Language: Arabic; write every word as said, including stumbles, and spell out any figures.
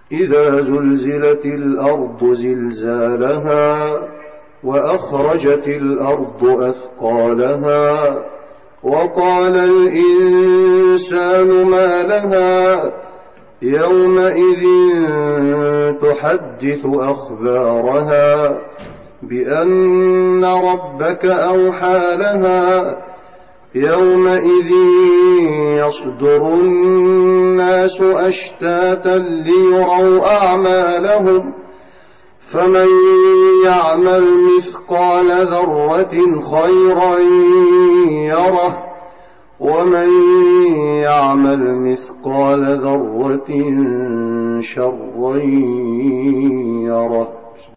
إذا زلزلت الأرض زلزالها وأخرجت الأرض أثقالها وقال الإنسان ما لها يومئذ تحدث أخبارها بأن ربك أوحى لها يومئذ يصدر الناس أشتاتا ليروا أعمالهم فمن يعمل مثقال ذرة خيرا يره ومن يعمل مثقال ذرة شرا يره.